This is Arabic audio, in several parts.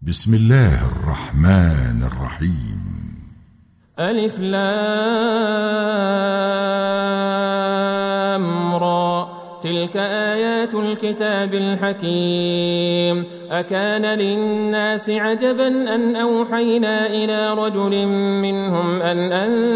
بسم الله الرحمن الرحيم. ألف لام را، تلك آيات الكتاب الحكيم. أكان للناس عجبا أن أوحينا إلى رجل منهم أن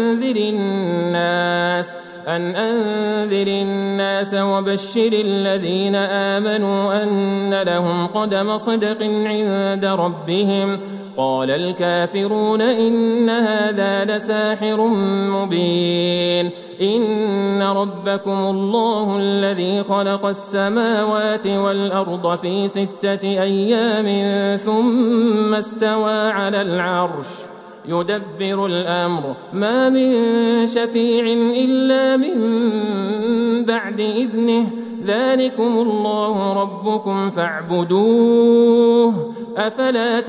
أنذر الناس وبشر الذين آمنوا أن لهم قدم صدق عند ربهم. قال الكافرون إن هذا لساحر مبين. إن ربكم الله الذي خلق السماوات والأرض في 6 أيام ثم استوى على العرش يدبر الأمر ما من شفيع إلا من بعد إذنه. ذلكم الله ربكم فاعبدوه أفلا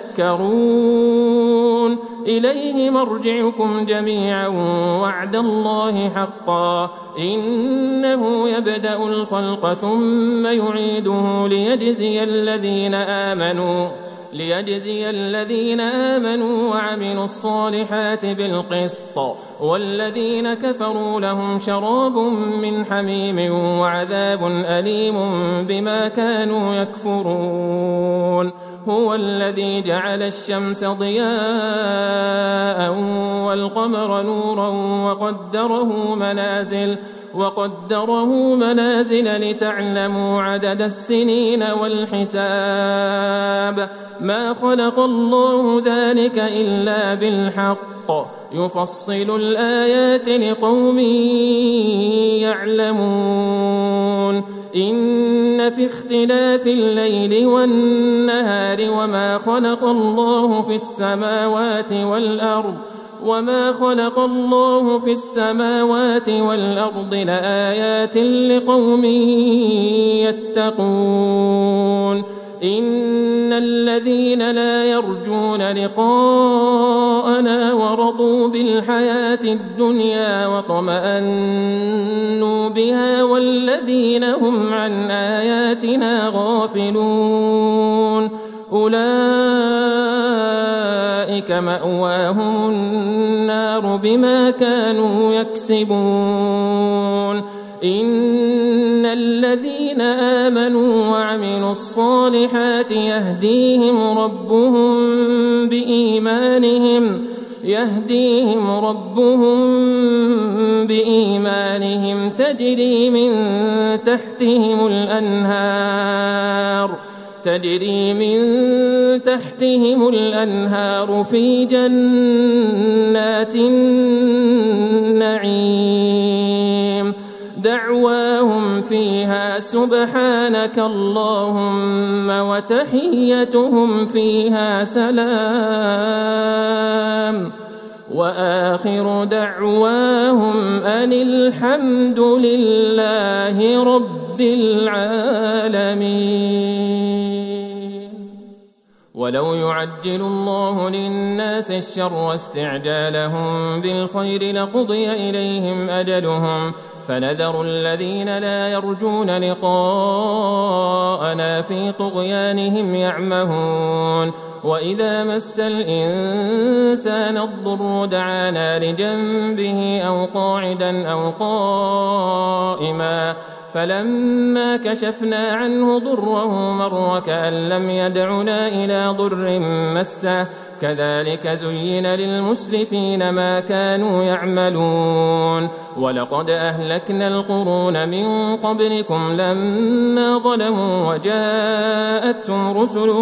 تذكرون. إليه مرجعكم جميعا وعد الله حقا إنه يبدأ الخلق ثم يعيده ليجزي الذين آمنوا وعملوا الصالحات بالقسط، والذين كفروا لهم شراب من حميم وعذاب أليم بما كانوا يكفرون. هو الذي جعل الشمس ضياء والقمر نورا وقدره منازل لتعلموا عدد السنين والحساب. ما خلق الله ذلك إلا بالحق يفصل الآيات لقوم يعلمون. إن في اختلاف الليل والنهار وما خلق الله في السماوات والأرض لآيات لقوم يتقون. إن الذين لا يرجون لقاءنا ورضوا بالحياة الدنيا واطمأنوا بها والذين هم عن آياتنا غافلون أولئك مأواهم النار بما كانوا يكسبون. إن الذين آمنوا وعملوا الصالحات يهديهم ربهم تجري من تحتهم الأنهار في جنات النعيم. دعواهم فيها سبحانك اللهم وتحيتهم فيها سلام وآخر دعواهم أن الحمد لله رب العالمين. ولو يعجل الله للناس الشر استعجالهم بالخير لقضي إليهم أجلهم فنذر الذين لا يرجون لقاءنا في طغيانهم يعمهون. وإذا مس الإنسان الضر دعانا لجنبه أو قاعدا أو قائما فلما كشفنا عنه ضره مر كأن لم يدعنا إلى ضر مسه كذلك زين للمسرفين ما كانوا يعملون. ولقد أهلكنا القرون من قبلكم لما ظلموا وجاءتهم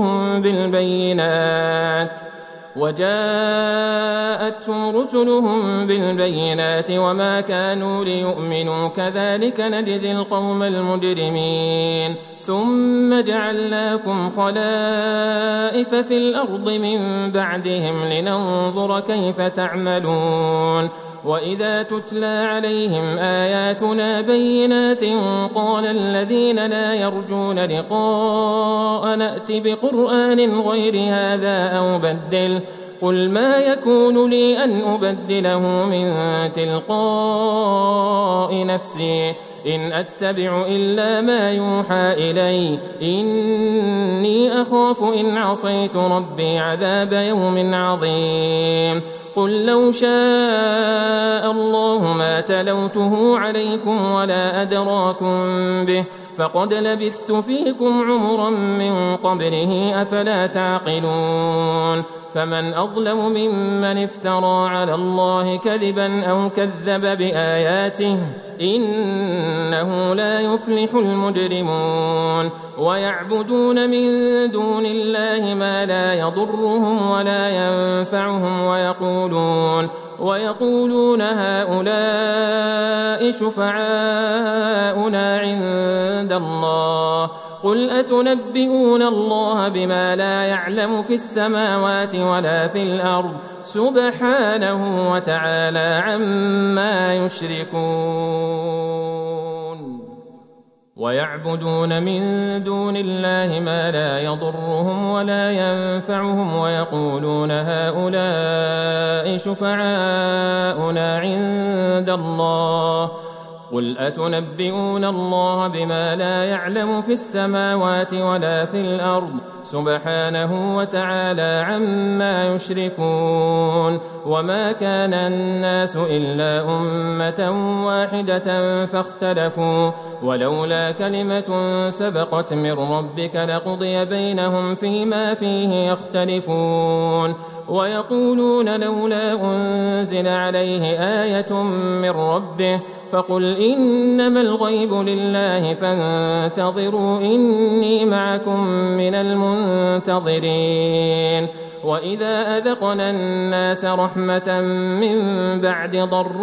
رسلهم بالبينات وما كانوا ليؤمنوا كذلك نجزي القوم المجرمين. ثم جعلناكم خلائف في الأرض من بعدهم لننظر كيف تعملون. وإذا تتلى عليهم آياتنا بينات قال الذين لا يرجون لقاء نأت بقرآن غير هذا أو بدله قل ما يكون لي أن أبدله من تلقاء نفسي إن أتبع إلا ما يوحى إلي إني أخاف إن عصيت ربي عذاب يوم عظيم قل لو شاء الله ما تلوته عليكم ولا أدراكم به فقد لبثت فيكم عمرا من قبله أفلا تعقلون فمن أظلم ممن افترى على الله كذبا أو كذب بآياته إنه لا يفلح المجرمون ويعبدون من دون الله ما لا يضرهم ولا ينفعهم ويقولون هؤلاء شفعاؤنا عند الله قل أتنبئون الله بما لا يعلم في السماوات ولا في الأرض سبحانه وتعالى عما يشركون ويعبدون من دون الله ما لا يضرهم ولا ينفعهم ويقولون هؤلاء شفعاؤنا عند الله قل أتنبئون الله بما لا يعلم في السماوات ولا في الأرض سبحانه وتعالى عما يشركون وما كان الناس إلا أمة واحدة فاختلفوا ولولا كلمة سبقت من ربك لقضي بينهم فيما فيه يختلفون ويقولون لولا أنزل عليه آية من ربه فقل إنما الغيب لله فانتظروا إني معكم من المنتظرين وإذا أذقنا الناس رحمة من بعد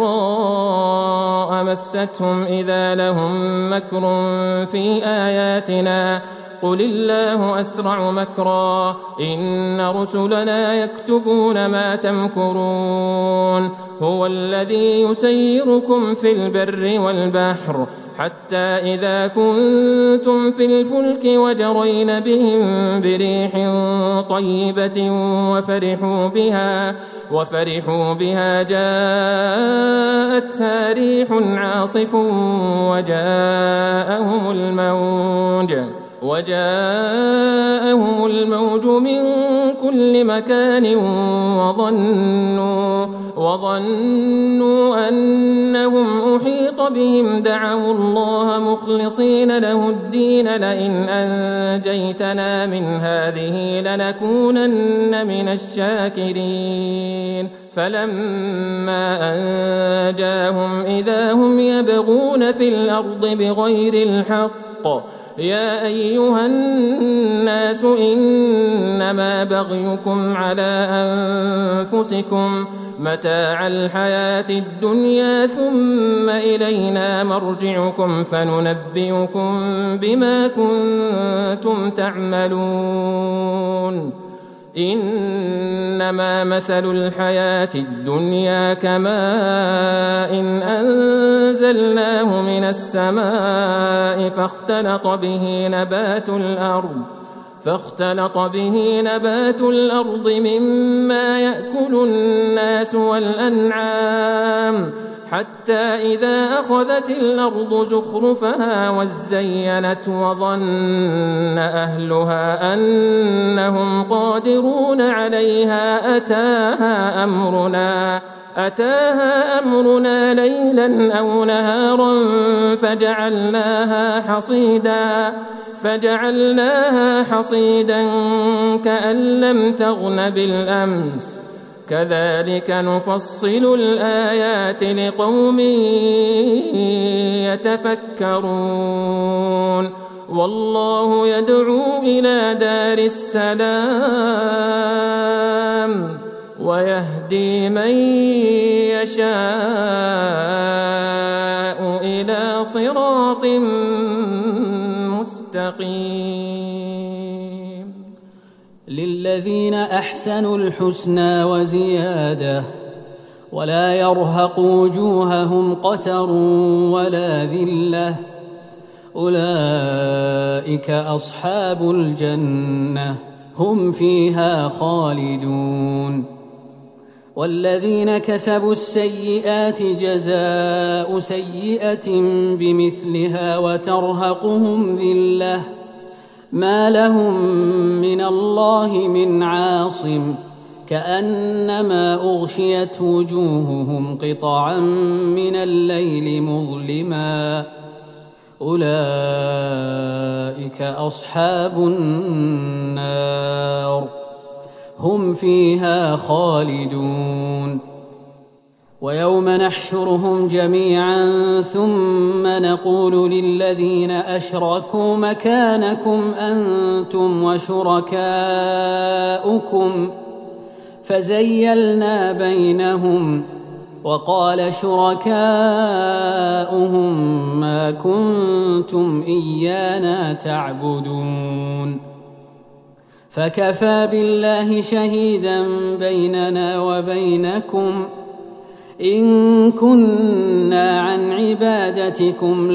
ضراء مستهم إذا لهم مكر في آياتنا قل الله أسرع مكرا إن رسلنا يكتبون ما تمكرون هو الذي يسيركم في البر والبحر حتى إذا كنتم في الفلك وجرين بهم بريح طيبة وفرحوا بها جاءتها ريح عاصف وجاءهم الموج من كل مكان وظنوا أنهم أحيط بهم دعوا الله مخلصين له الدين لئن أنجيتنا من هذه لنكونن من الشاكرين فلما أنجاهم إذا هم يبغون في الأرض بغير الحق يا أيها الناس إنما بغيكم على أنفسكم متاع الحياة الدنيا ثم إلينا مرجعكم فننبئكم بما كنتم تعملون إنما مثل الحياة الدنيا كماء إن أنزلناه من السماء فاختلط به نبات الأرض مما يأكل الناس والأنعام حتى إذا أخذت الأرض زخرفها وزينت وظن أهلها أنهم قادرون عليها أتاها أمرنا ليلا أو نهارا فجعلناها حصيدا كأن لم تغن بالأمس كذلك نفصل الآيات لقوم يتفكرون والله يدعو إلى دار السلام ويهدي من يشاء إلى صراط مستقيم للذين أحسنوا الحسنى وزيادة ولا يرهق وجوههم قتر ولا ذلة أولئك أصحاب الجنة هم فيها خالدون والذين كسبوا السيئات جزاء سيئة بمثلها وترهقهم ذلة ما لهم من الله من عاصم كأنما أغشيت وجوههم قطعا من الليل مظلما أولئك أصحاب النار هم فيها خالدون ويوم نحشرهم جميعا ثم نقول للذين أشركوا مكانكم أنتم وشركاؤكم فزيلنا بينهم وقال شركاؤهم ما كنتم إيانا تعبدون فكفى بالله شهيدا بيننا وبينكم إن كنا عن عبادتكم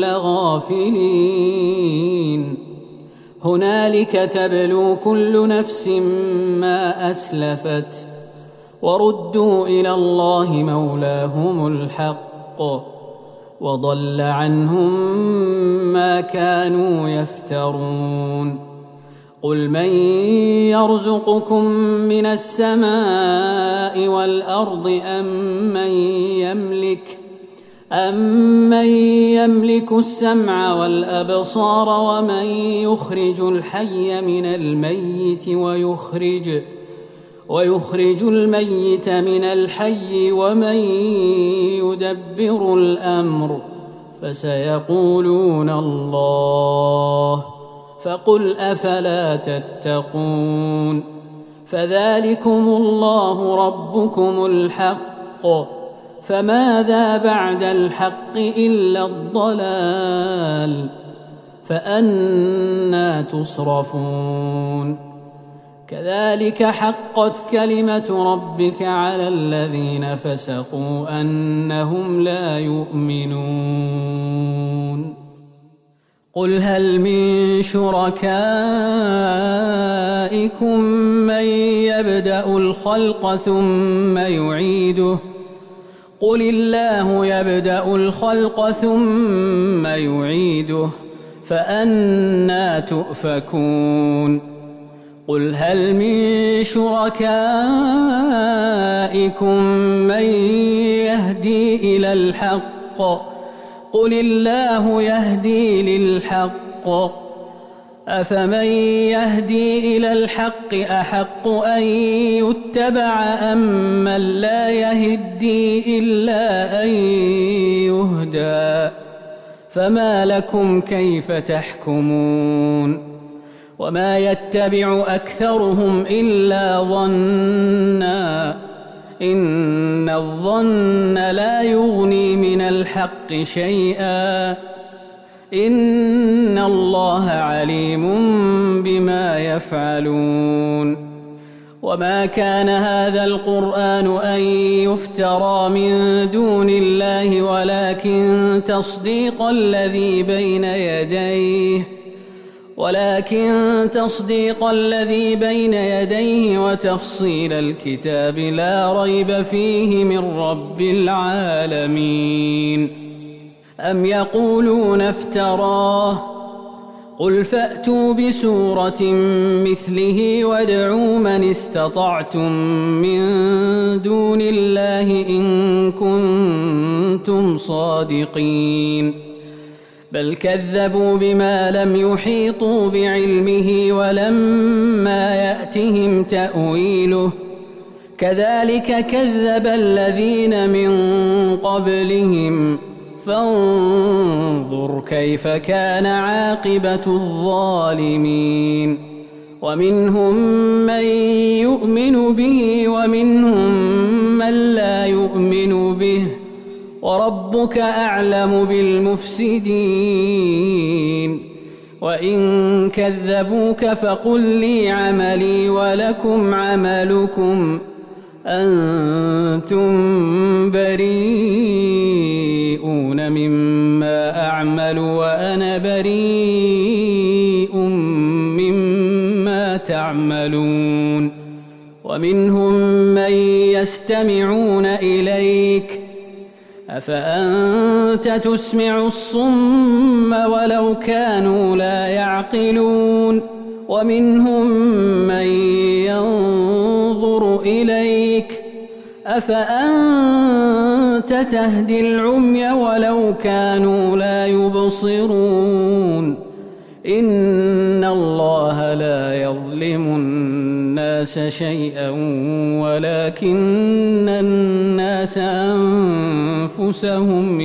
لغافلين هنالك تبلو كل نفس ما أسلفت وردوا إلى الله مولاهم الحق وضل عنهم ما كانوا يفترون قل من يرزقكم من السماء والأرض أمن يملك السمع والأبصار ومن يخرج الحي من الميت ويخرج الميت من الحي ومن يدبر الأمر فسيقولون الله فقل أفلا تتقون فذلكم الله ربكم الحق فماذا بعد الحق إلا الضلال فأنى تصرفون كذلك حقت كلمة ربك على الذين فسقوا أنهم لا يؤمنون قل هل من شركائكم من يبدأ الخلق ثم يعيده قل الله يبدأ الخلق ثم يعيده فأنى تؤفكون قل هل من شركائكم من يهدي إلى الحق قل الله يهدي للحق أفمن يهدي إلى الحق أحق أن يتبع أم من لا يهدي إلا أن يهدى فما لكم كيف تحكمون وما يتبع أكثرهم إلا ظنا إن الظن لا يغني من الحق شيئا إن الله عليم بما يفعلون وما كان هذا القرآن أن يفترى من دون الله ولكن تصديق الذي بين يديه وتفصيل الكتاب لا ريب فيه من رب العالمين أم يقولون افتراه قل فأتوا بسورة مثله وادعوا من استطعتم من دون الله إن كنتم صادقين بل كذبوا بما لم يحيطوا بعلمه ولما يأتهم تأويله كذلك كذب الذين من قبلهم فانظر كيف كان عاقبة الظالمين ومنهم من يؤمن به ومنهم من لا يؤمن به وربك أعلم بالمفسدين وإن كذبوك فقل لي عملي ولكم عملكم أنتم بريئون مما أعمل وأنا بريء مما تعملون ومنهم من يستمعون إليك أفأنت تسمع الصم ولو كانوا لا يعقلون ومنهم من ينظر إليك أفأنت تهدي العمي ولو كانوا لا يبصرون إن الله لا يظلم الناس شيئا ولكن الناس أنفسهم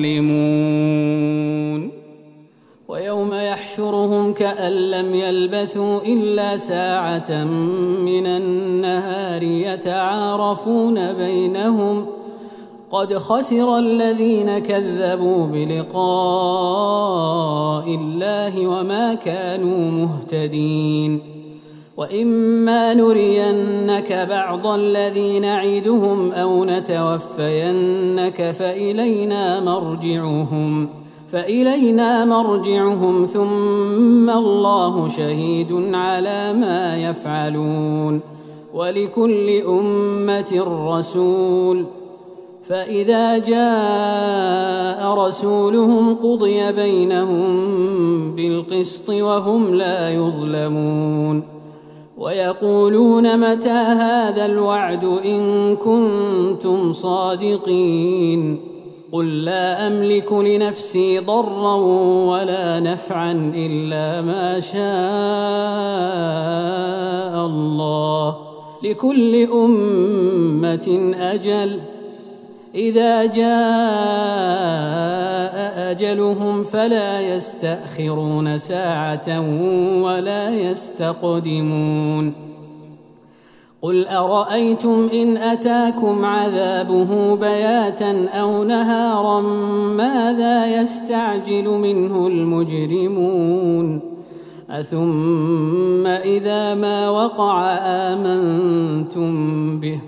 يظلمون ويوم يحشرهم كأن لم يلبثوا إلا ساعة من النهار يتعارفون بينهم قد خسر الذين كذبوا بلقاء الله وما كانوا مهتدين وإما نرينك بعض الذي نعدهم أو نتوفينك فإلينا مرجعهم ثم الله شهيد على ما يفعلون ولكل أمة رسول فإذا جاء رسولهم قضي بينهم بالقسط وهم لا يظلمون ويقولون متى هذا الوعد إن كنتم صادقين قل لا أملك لنفسي ضرا ولا نفعا إلا ما شاء الله لكل أمة أجل إذا جاء أجلهم فلا يستأخرون ساعة ولا يستقدمون قل أرأيتم إن أتاكم عذابه بياتا أو نهارا ماذا يستعجل منه المجرمون أثم إذا ما وقع آمنتم به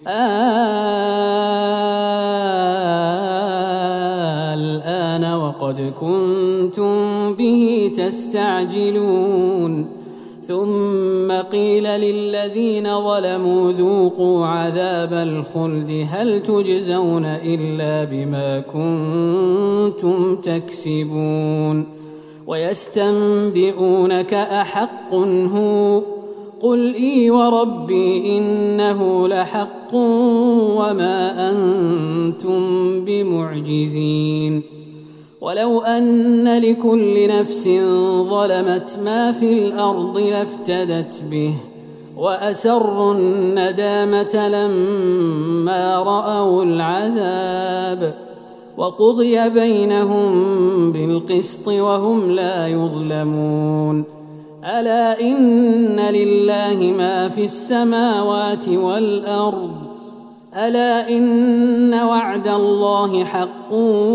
الآن وقد كنتم به تستعجلون ثم قيل للذين ظلموا ذوقوا عذاب الخلد هل تجزون إلا بما كنتم تكسبون ويستنبئونك أحق هو قل إي وربي إنه لحق وما أنتم بمعجزين ولو أن لكل نفس ظلمت ما في الأرض لافتدت به وأسروا الندامة لما رأوا العذاب وقضي بينهم بالقسط وهم لا يظلمون ألا إن لله ما في السماوات والأرض ألا إن وعد الله حق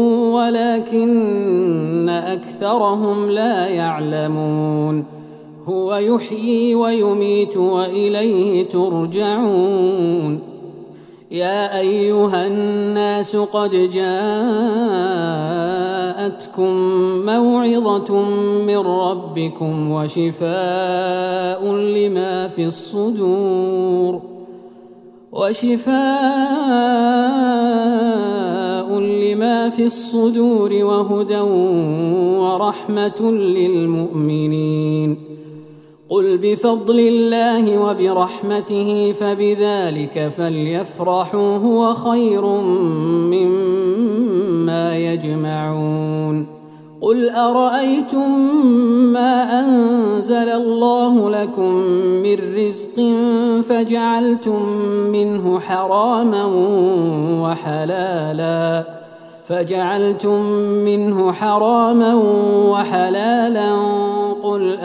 ولكن أكثرهم لا يعلمون هو يحيي ويميت وإليه ترجعون يا أيها الناس قد جاءتكم موعظة من ربكم وشفاء لما في الصدور وهدى ورحمة للمؤمنين قل بفضل الله وبرحمته فبذلك فليفرحوا هو خير مما يجمعون قل أرأيتم ما أنزل الله لكم من رزق فجعلتم منه حراما وحلالا قل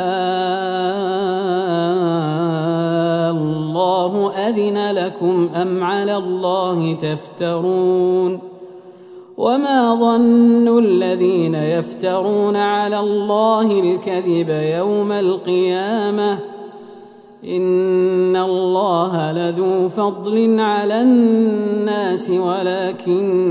الله أذن لكم أم على الله تفترون وما ظن الذين يفترون على الله الكذب يوم القيامة إن الله لذو فضل على الناس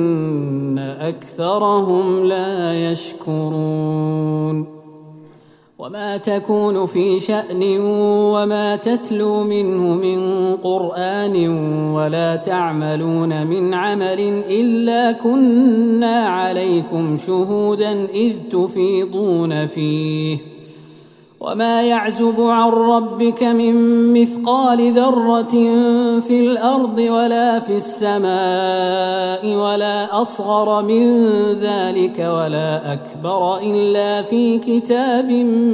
ولكن أكثرهم لا يشكرون وما تكون في شأن وما تتلو منه من قرآن ولا تعملون من عمل إلا كنا عليكم شهودا إذ تفيضون فيه وما يعزب عن ربك من مثقال ذرة في الأرض ولا في السماء ولا أصغر من ذلك ولا أكبر إلا في كتاب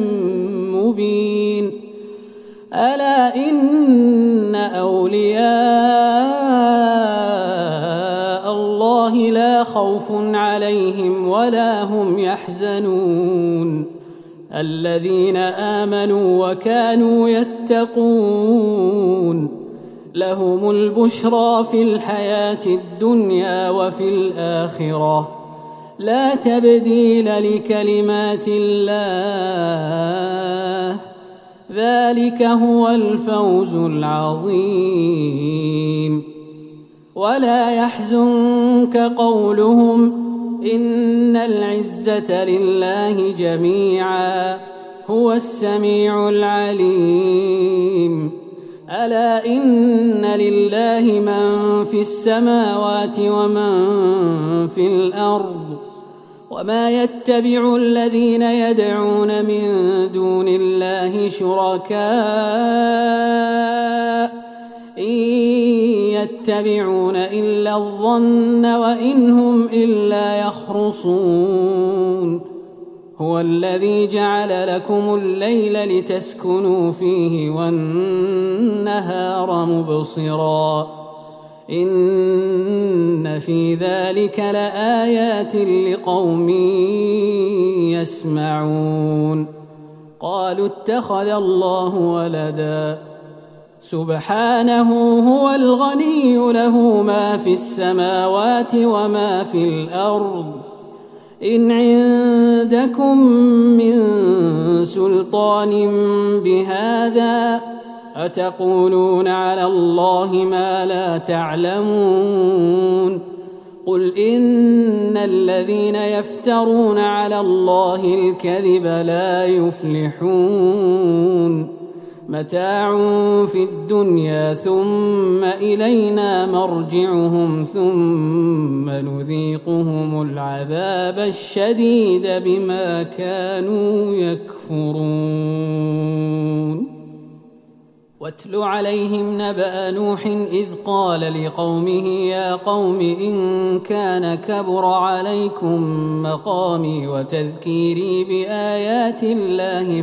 مبين ألا إن أولياء الله لا خوف عليهم ولا هم يحزنون الذين آمنوا وكانوا يتقون لهم البشرى في الحياة الدنيا وفي الآخرة لا تبديل لكلمات الله ذلك هو الفوز العظيم ولا يحزنك قولهم إن العزة لله جميعا هو السميع العليم ألا إن لله من في السماوات ومن في الأرض وما يتبع الذين يدعون من دون الله شركاء إن يتبعون إلا الظن وإن هم إلا يخرصون هو الذي جعل لكم الليل لتسكنوا فيه والنهار مبصرا إن في ذلك لآيات لقوم يسمعون قالوا اتخذ الله ولدا سبحانه هو الغني له ما في السماوات وما في الأرض إن عندكم من سلطان بهذا أتقولون على الله ما لا تعلمون قل إن الذين يفترون على الله الكذب لا يفلحون متاع في الدنيا ثم إلينا مرجعهم ثم نذيقهم العذاب الشديد بما كانوا يكفرون واتل عليهم نبأ نوح إذ قال لقومه يا قوم إن كان كبر عليكم مقامي وتذكيري بآيات الله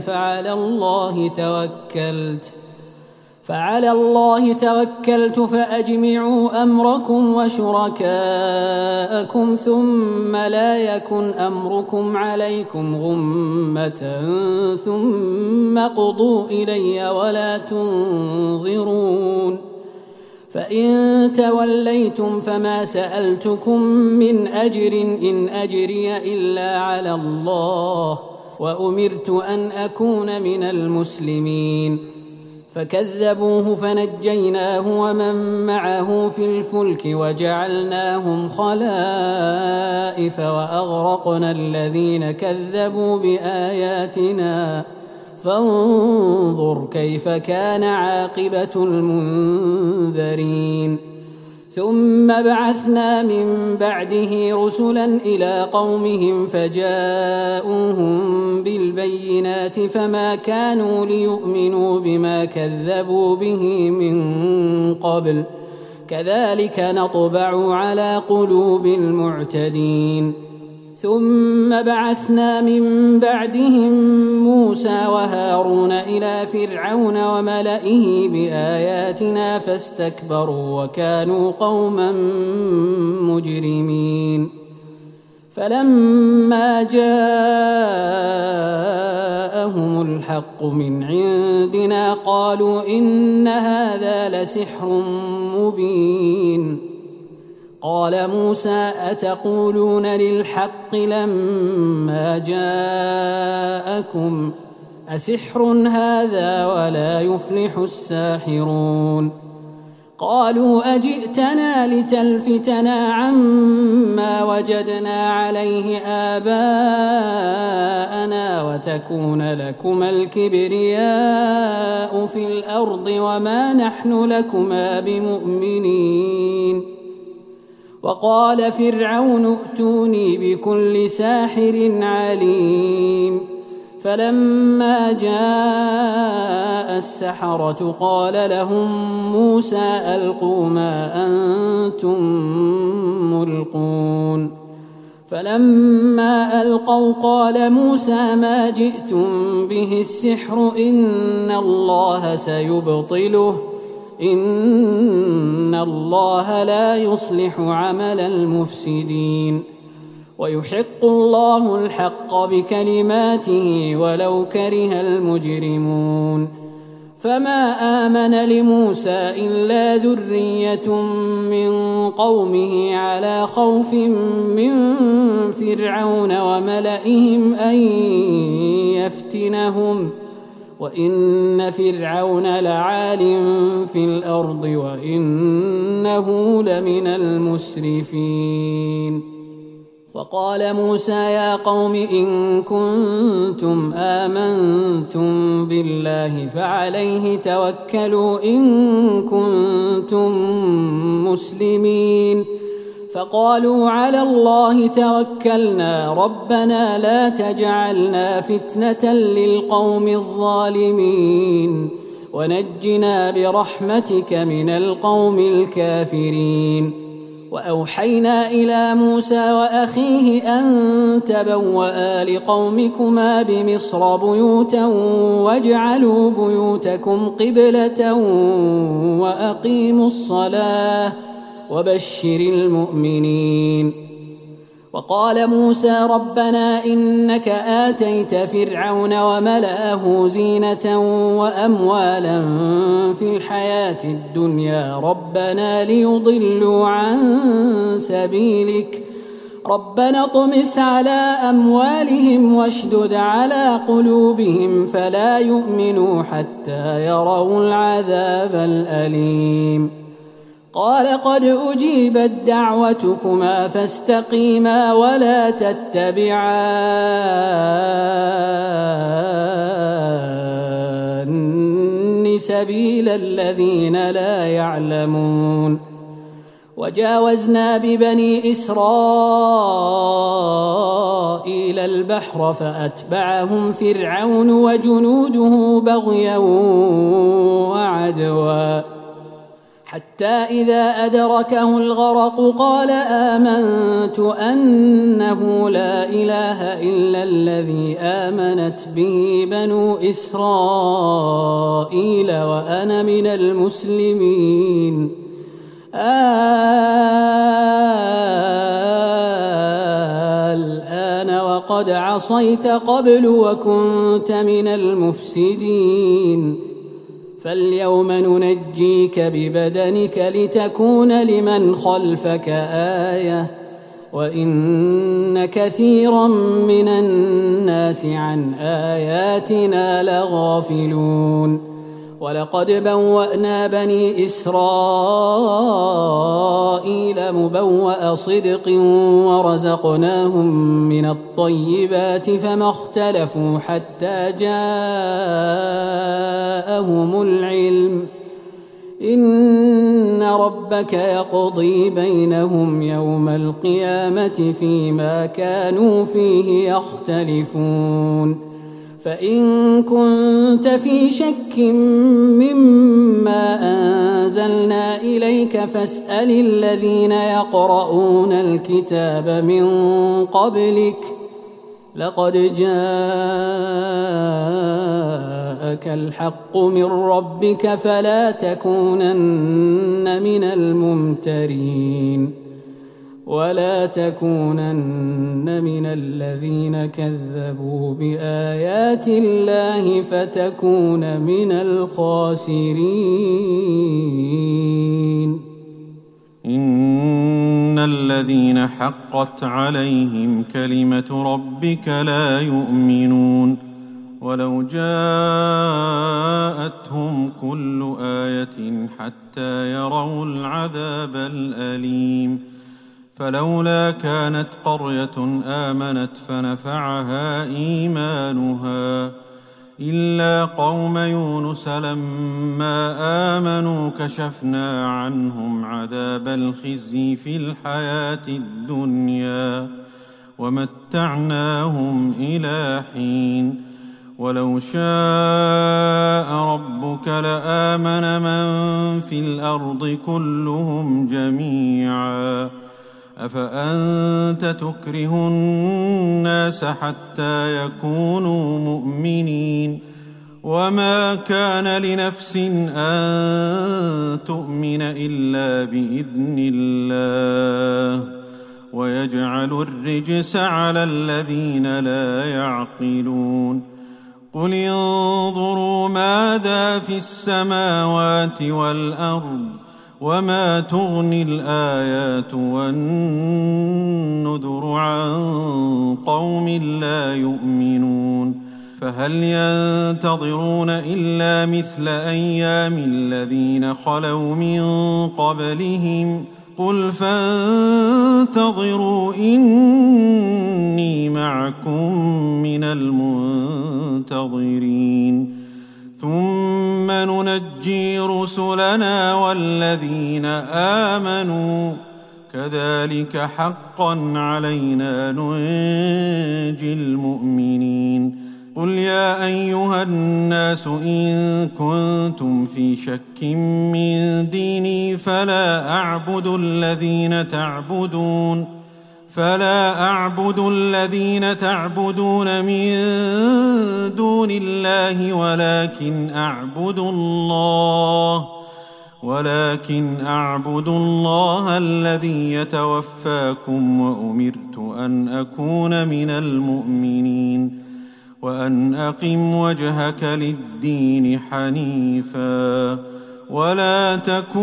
فعلى الله توكلت فأجمعوا أمركم وشركاءكم ثم لا يكن أمركم عليكم غمة ثم قضوا إلي ولا تنظرون فإن توليتم فما سألتكم من أجر إن أجري إلا على الله وأمرت أن أكون من المسلمين فكذبوه فنجيناه ومن معه في الفلك وجعلناهم خلائف وأغرقنا الذين كذبوا بآياتنا فانظر كيف كان عاقبة المنذرين ثم بعثنا من بعده رسلا إلى قومهم فجاءوهم بالبينات فما كانوا ليؤمنوا بما كذبوا به من قبل كذلك نطبع على قلوب المعتدين ثم بعثنا من بعدهم موسى وهارون إلى فرعون وملئه بآياتنا فاستكبروا وكانوا قوما مجرمين فلما جاءهم الحق من عندنا قالوا إن هذا لسحر مبين قال موسى أتقولون للحق لما جاءكم أسحر هذا ولا يفلح الساحرون قالوا أجئتنا لتلفتنا عما وجدنا عليه آباءنا وتكون لكما الكبرياء في الأرض وما نحن لكما بمؤمنين. وقال فرعون ائتوني بكل ساحر عليم. فلما جاء السحرة قال لهم موسى ألقوا ما أنتم ملقون. فلما ألقوا قال موسى ما جئتم به السحر إن الله سيبطله إن الله لا يصلح عمل المفسدين ويحق الله الحق بكلماته ولو كره المجرمون. فما آمن لموسى إلا ذرية من قومه على خوف من فرعون وملئهم أن يفتنهم وإن فرعون لعال في الأرض وإنه لمن المسرفين. وقال موسى يا قوم إن كنتم آمنتم بالله فعليه توكلوا إن كنتم مسلمين. فقالوا على الله توكلنا ربنا لا تجعلنا فتنة للقوم الظالمين ونجنا برحمتك من القوم الكافرين. وأوحينا إلى موسى وأخيه أن تبوأ لقومكما بمصر بيوتا واجعلوا بيوتكم قبلة وأقيموا الصلاة وبشر المؤمنين. وقال موسى ربنا إنك آتيت فرعون وملأه زينة وأموالا في الحياة الدنيا ربنا ليضلوا عن سبيلك ربنا اطمس على أموالهم واشدد على قلوبهم فلا يؤمنوا حتى يروا العذاب الأليم. قال قد أجيبت دعوتكما فاستقيما ولا تتبعان سبيل الذين لا يعلمون. وجاوزنا ببني إسرائيل البحر فأتبعهم فرعون وجنوده بغيا وعدوا حتى إذا أدركه الغرق قال آمنت أنه لا إله إلا الذي آمنت به بنو إسرائيل وأنا من المسلمين. الآن وقد عصيت قبل وكنت من المفسدين فاليوم ننجيك ببدنك لتكون لمن خلفك آية وإن كثيرا من الناس عن آياتنا لغافلون. ولقد بوأنا بني إسرائيل مبوأ صدق ورزقناهم من الطيبات فما اختلفوا حتى جاءهم العلم إن ربك يقضي بينهم يوم القيامة فيما كانوا فيه يختلفون. فإن كنت في شك مما أنزلنا إليك فاسأل الذين يقرؤون الكتاب من قبلك لقد جاءك الحق من ربك فلا تكونن من الممترين ولا تكونن من الذين كذبوا بآيات الله فتكون من الخاسرين. إن الذين حقت عليهم كلمة ربك لا يؤمنون ولو جاءتهم كل آية حتى يروا العذاب الأليم فلولا كانت قرية آمنت فنفعها إيمانها إلا قوم يونس لما آمنوا كشفنا عنهم عذاب الخزي في الحياة الدنيا ومتعناهم إلى حين ولو شاء ربك لآمن من في الأرض كلهم جميعا أفأنت تكره الناس حتى يكونوا مؤمنين وما كان لنفس أن تؤمن إلا بإذن الله ويجعل الرجس على الذين لا يعقلون قل انظروا ماذا في السماوات والأرض وما تغني الآيات والنذر عن قوم لا يؤمنون فهل ينتظرون إلا مثل أيام الذين خلوا من قبلهم قل فانتظروا إني معكم من المنتظرين ثم ننجي رسلنا والذين آمنوا كذلك حقا علينا ننجي المؤمنين قل يا أيها الناس إن كنتم في شك من ديني فلا أعبد الذين تعبدون من دون الله ولكن أعبد الله الذي يتوفاكم وأمرت أن أكون من المؤمنين وأن أقم وجهك للدين حنيفا ولا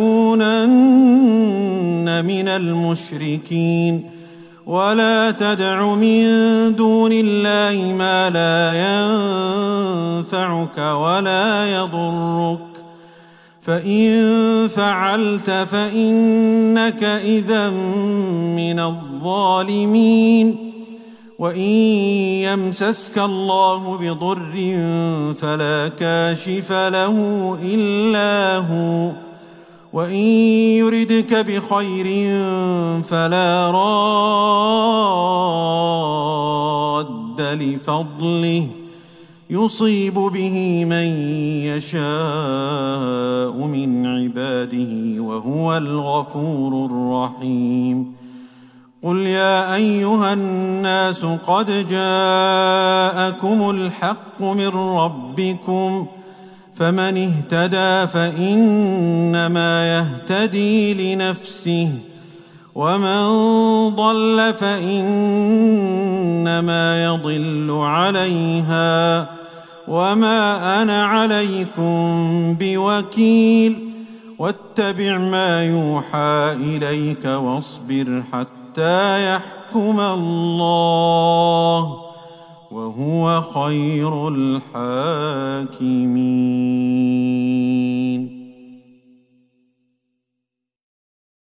تكونن من المشركين ولا تدع من دون الله ما لا ينفعك ولا يضرك فإن فعلت فإنك إذا من الظالمين وإن يمسسك الله بضر فلا كاشف له إلا هو وإن يردك بخير فلا راد لفضله يصيب به من يشاء من عباده وهو الغفور الرحيم قل يا أيها الناس قد جاءكم الحق من ربكم فمن اهتدى فإنما يهتدي لنفسه ومن ضل فإنما يضل عليها وما أنا عليكم بوكيل واتبع ما يوحى إليك واصبر حتى يحكم الله وهو خير الحاكمين.